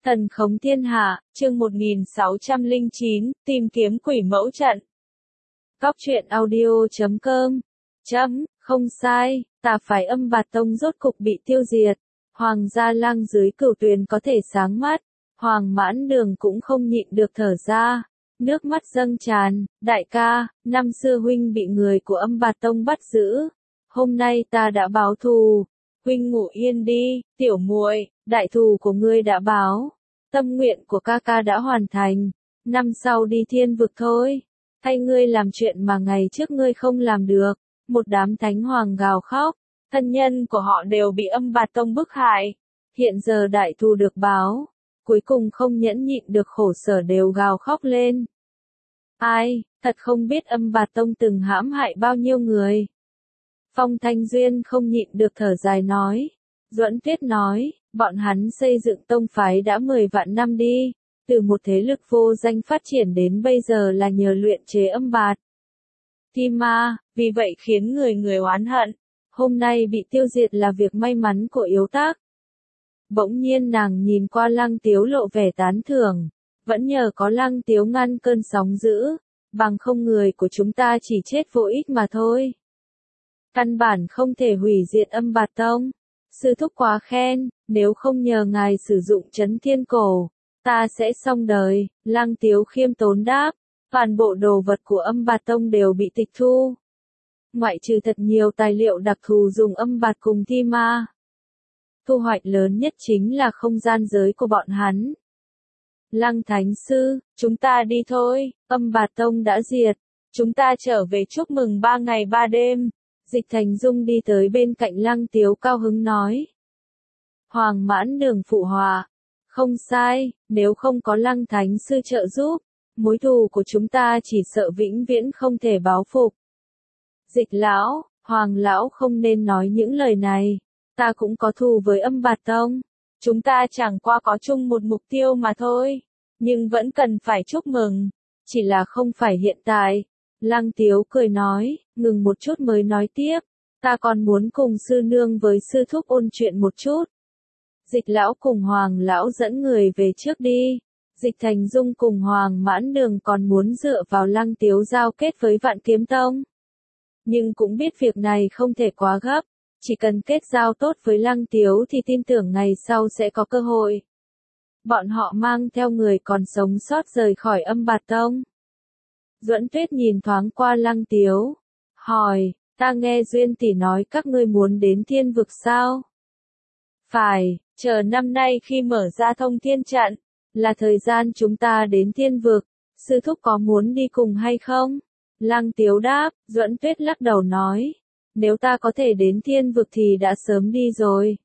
Thần khống thiên hạ, chương 1609, tìm kiếm quỷ mẫu trận. Góc truyện audio.com. Không sai, tà phái Âm Bạt Tông rốt cục bị tiêu diệt. Hoàng gia lang dưới Cửu Tuyền có thể sáng mắt. Hoàng Mãn Đường cũng không nhịn được thở ra. Nước mắt dâng tràn, đại ca, năm xưa huynh bị người của Âm Bạt Tông bắt giữ. Hôm nay ta đã báo thù. Huynh ngủ yên đi, tiểu muội, đại thù của ngươi đã báo. Tâm nguyện của ca ca đã hoàn thành. Năm sau đi thiên vực thôi. Thay ngươi làm chuyện mà ngày trước ngươi không làm được. Một đám thánh hoàng gào khóc. Thân nhân của họ đều bị Âm Bạt Tông bức hại. Hiện giờ đại thù được báo. Cuối cùng không nhẫn nhịn được khổ sở đều gào khóc lên. Ai, thật không biết Âm Bạt Tông từng hãm hại bao nhiêu người. Phong Thanh Duyên không nhịn được thở dài nói. Duẫn Tuyết nói, bọn hắn xây dựng tông phái đã 10 vạn năm đi, từ một thế lực vô danh phát triển đến bây giờ là nhờ luyện chế âm bạt. Thi ma, vì vậy khiến người oán hận, hôm nay bị tiêu diệt là việc may mắn của Yếu Tác. Bỗng nhiên nàng nhìn qua Lăng Tiếu lộ vẻ tán thưởng, vẫn nhờ có Lăng Tiếu ngăn cơn sóng dữ, bằng không người của chúng ta chỉ chết vô ích mà thôi. Căn bản không thể hủy diệt Âm Bạt Tông. Sư thúc quá khen, nếu không nhờ ngài sử dụng trấn thiên cổ, ta sẽ xong đời. Lăng Tiếu khiêm tốn đáp, toàn bộ đồ vật của Âm Bạt Tông đều bị tịch thu. Ngoại trừ thật nhiều tài liệu đặc thù dùng âm bạt cùng thi ma. Thu hoạch lớn nhất chính là không gian giới của bọn hắn. Lăng Thánh Sư, chúng ta đi thôi, Âm Bạt Tông đã diệt, chúng ta trở về chúc mừng 3 ngày 3 đêm. Dịch Thành Dung đi tới bên cạnh Lăng Tiếu cao hứng nói. Hoàng Mãn Đường phụ họa. Không sai, nếu không có Lăng Thánh Sư trợ giúp, mối thù của chúng ta chỉ sợ vĩnh viễn không thể báo phục. Dịch Lão, Hoàng Lão không nên nói những lời này. Ta cũng có thù với Âm Bạt Tông. Chúng ta chẳng qua có chung một mục tiêu mà thôi. Nhưng vẫn cần phải chúc mừng. Chỉ là không phải hiện tại. Lăng Tiếu cười nói, ngừng một chút mới nói tiếp, ta còn muốn cùng sư nương với sư thúc ôn chuyện một chút. Dịch Lão cùng Hoàng Lão dẫn người về trước đi. Dịch Thành Dung cùng Hoàng Mãn Đường còn muốn dựa vào Lăng Tiếu giao kết với Vạn Kiếm Tông. Nhưng cũng biết việc này không thể quá gấp, chỉ cần kết giao tốt với Lăng Tiếu thì tin tưởng ngày sau sẽ có cơ hội. Bọn họ mang theo người còn sống sót rời khỏi Âm Bạt Tông. Duẫn Tuyết nhìn thoáng qua Lăng Tiếu, hỏi, ta nghe Duyên tỷ nói các ngươi muốn đến thiên vực sao? Phải, chờ năm nay khi mở ra thông thiên trận, là thời gian chúng ta đến thiên vực, sư thúc có muốn đi cùng hay không? Lăng Tiếu đáp, Duẫn Tuyết lắc đầu nói, nếu ta có thể đến thiên vực thì đã sớm đi rồi.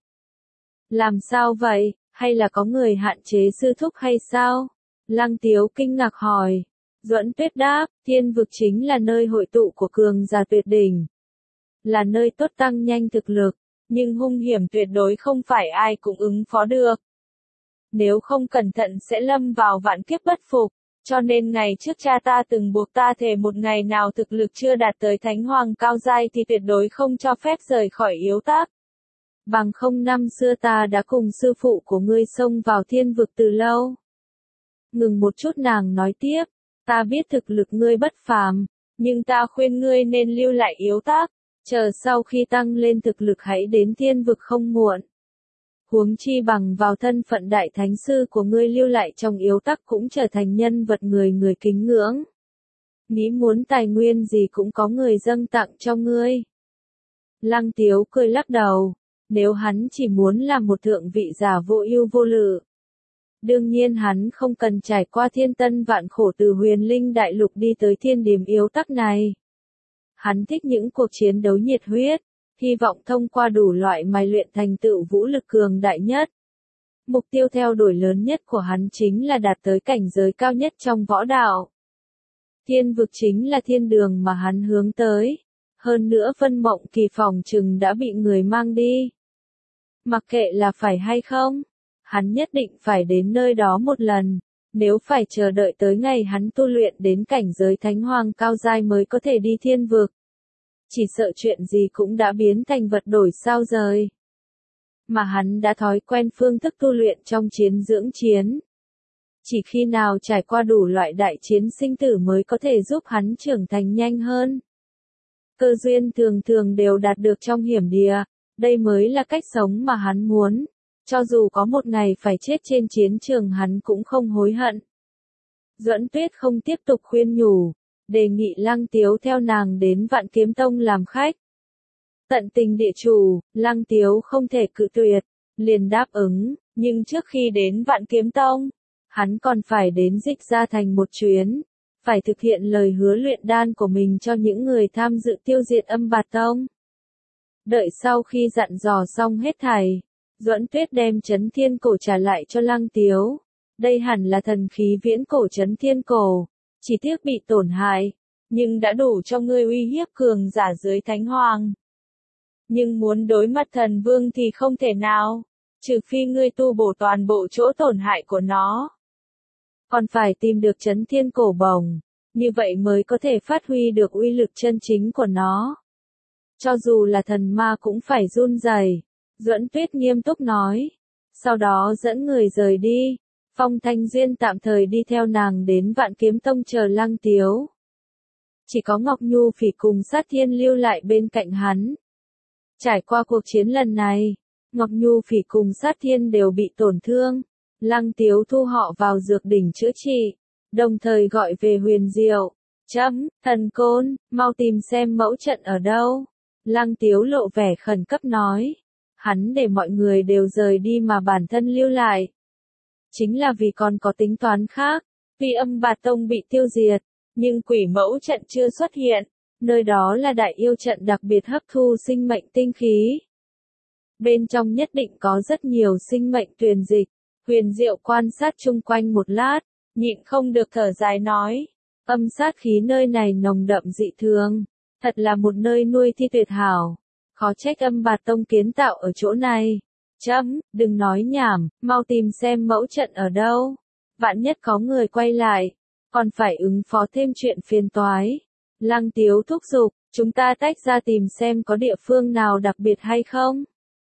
Làm sao vậy, hay là có người hạn chế sư thúc hay sao? Lăng Tiếu kinh ngạc hỏi. Duẫn Tuyết đáp, thiên vực chính là nơi hội tụ của cường giả tuyệt đỉnh. Là nơi tốt tăng nhanh thực lực, nhưng hung hiểm tuyệt đối không phải ai cũng ứng phó được. Nếu không cẩn thận sẽ lâm vào vạn kiếp bất phục, cho nên ngày trước cha ta từng buộc ta thề một ngày nào thực lực chưa đạt tới thánh hoàng cao giai thì tuyệt đối không cho phép rời khỏi Yếu Tác. Bằng không năm xưa ta đã cùng sư phụ của ngươi xông vào thiên vực từ lâu. Ngừng một chút nàng nói tiếp. Ta biết thực lực ngươi bất phàm, nhưng ta khuyên ngươi nên lưu lại Yếu Tác, chờ sau khi tăng lên thực lực hãy đến thiên vực không muộn. Huống chi bằng vào thân phận đại thánh sư của ngươi lưu lại trong Yếu Tác cũng trở thành nhân vật người kính ngưỡng. Nghĩ muốn tài nguyên gì cũng có người dâng tặng cho ngươi. Lăng Tiếu cười lắc đầu, nếu hắn chỉ muốn làm một thượng vị giả vô ưu vô lự. Đương nhiên hắn không cần trải qua thiên tân vạn khổ từ Huyền Linh Đại Lục đi tới thiên điểm Yếu Tác này. Hắn thích những cuộc chiến đấu nhiệt huyết, hy vọng thông qua đủ loại mài luyện thành tựu vũ lực cường đại nhất. Mục tiêu theo đuổi lớn nhất của hắn chính là đạt tới cảnh giới cao nhất trong võ đạo. Thiên vực chính là thiên đường mà hắn hướng tới. Hơn nữa Vân Mộng Kỳ phòng chừng đã bị người mang đi. Mặc kệ là phải hay không, hắn nhất định phải đến nơi đó một lần, nếu phải chờ đợi tới ngày hắn tu luyện đến cảnh giới thánh hoàng cao giai mới có thể đi thiên vực. Chỉ sợ chuyện gì cũng đã biến thành vật đổi sao rời. mà hắn đã thói quen phương thức tu luyện trong chiến dưỡng chiến. Chỉ khi nào trải qua đủ loại đại chiến sinh tử mới có thể giúp hắn trưởng thành nhanh hơn. Cơ duyên thường thường đều đạt được trong hiểm địa, đây mới là cách sống mà hắn muốn. Cho dù có một ngày phải chết trên chiến trường hắn cũng không hối hận. Duẫn Tuyết không tiếp tục khuyên nhủ, đề nghị Lăng Tiếu theo nàng đến Vạn Kiếm Tông làm khách. Tận tình địa chủ, Lăng Tiếu không thể cự tuyệt, liền đáp ứng, nhưng trước khi đến Vạn Kiếm Tông, hắn còn phải đến Dịch Gia Thành một chuyến, phải thực hiện lời hứa luyện đan của mình cho những người tham dự tiêu diệt Âm Bạt Tông. Đợi sau khi dặn dò xong hết thảy, Duẫn Tuyết đem Chấn Thiên Cổ trả lại cho Lăng Tiếu. Đây hẳn là thần khí viễn cổ Chấn Thiên Cổ, chỉ tiếc bị tổn hại, nhưng đã đủ cho ngươi uy hiếp cường giả dưới Thánh Hoàng. Nhưng muốn đối mặt thần vương thì không thể nào, trừ phi ngươi tu bổ toàn bộ chỗ tổn hại của nó. Còn phải tìm được Chấn Thiên Cổ bồng, như vậy mới có thể phát huy được uy lực chân chính của nó. Cho dù là thần ma cũng phải run rẩy, Duẫn Tuyết nghiêm túc nói. Sau đó dẫn người rời đi, Phong Thanh Duyên tạm thời đi theo nàng đến Vạn Kiếm Tông chờ Lăng Tiếu. Chỉ có Ngọc Nhu Phỉ cùng Sát Thiên lưu lại bên cạnh hắn. Trải qua cuộc chiến lần này, Ngọc Nhu Phỉ cùng Sát Thiên đều bị tổn thương. Lăng Tiếu thu họ vào dược đỉnh chữa trị, đồng thời gọi về Huyền Diệu. Thần Côn, mau tìm xem mẫu trận ở đâu. Lăng Tiếu lộ vẻ khẩn cấp nói. Hắn để mọi người đều rời đi mà bản thân lưu lại. Chính là vì còn có tính toán khác, vì Âm Bạt Tông bị tiêu diệt, nhưng quỷ mẫu trận chưa xuất hiện, nơi đó là đại yêu trận đặc biệt hấp thu sinh mệnh tinh khí. Bên trong nhất định có rất nhiều sinh mệnh tuyền dịch. Huyền Diệu quan sát chung quanh một lát, nhịn không được thở dài nói, âm sát khí nơi này nồng đậm dị thường, thật là một nơi nuôi thi tuyệt hảo, khó trách Âm Bạt Tông kiến tạo ở chỗ này. Đừng nói nhảm, mau tìm xem mẫu trận ở đâu, vạn nhất có người quay lại, còn phải ứng phó thêm chuyện phiền toái. Lăng Tiếu thúc giục, chúng ta tách ra tìm xem có địa phương nào đặc biệt hay không.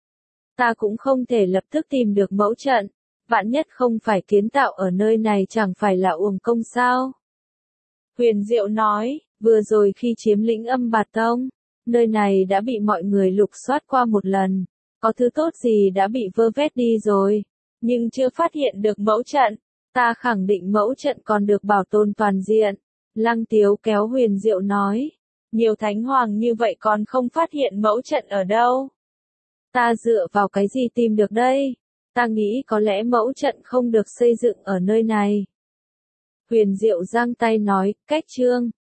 Ta cũng không thể lập tức tìm được mẫu trận. Vạn nhất không phải kiến tạo ở nơi này chẳng phải là uổng công sao? Huyền Diệu nói, vừa rồi khi chiếm lĩnh Âm Bạt Tông, nơi này đã bị mọi người lục soát qua một lần, có thứ tốt gì đã bị vơ vét đi rồi, nhưng chưa phát hiện được mẫu trận, ta khẳng định mẫu trận còn được bảo tồn toàn diện. Lăng Tiếu kéo Huyền Diệu nói, nhiều thánh hoàng như vậy còn không phát hiện mẫu trận ở đâu. Ta dựa vào cái gì tìm được đây? Ta nghĩ có lẽ mẫu trận không được xây dựng ở nơi này. Huyền Diệu giang tay nói, cách chương.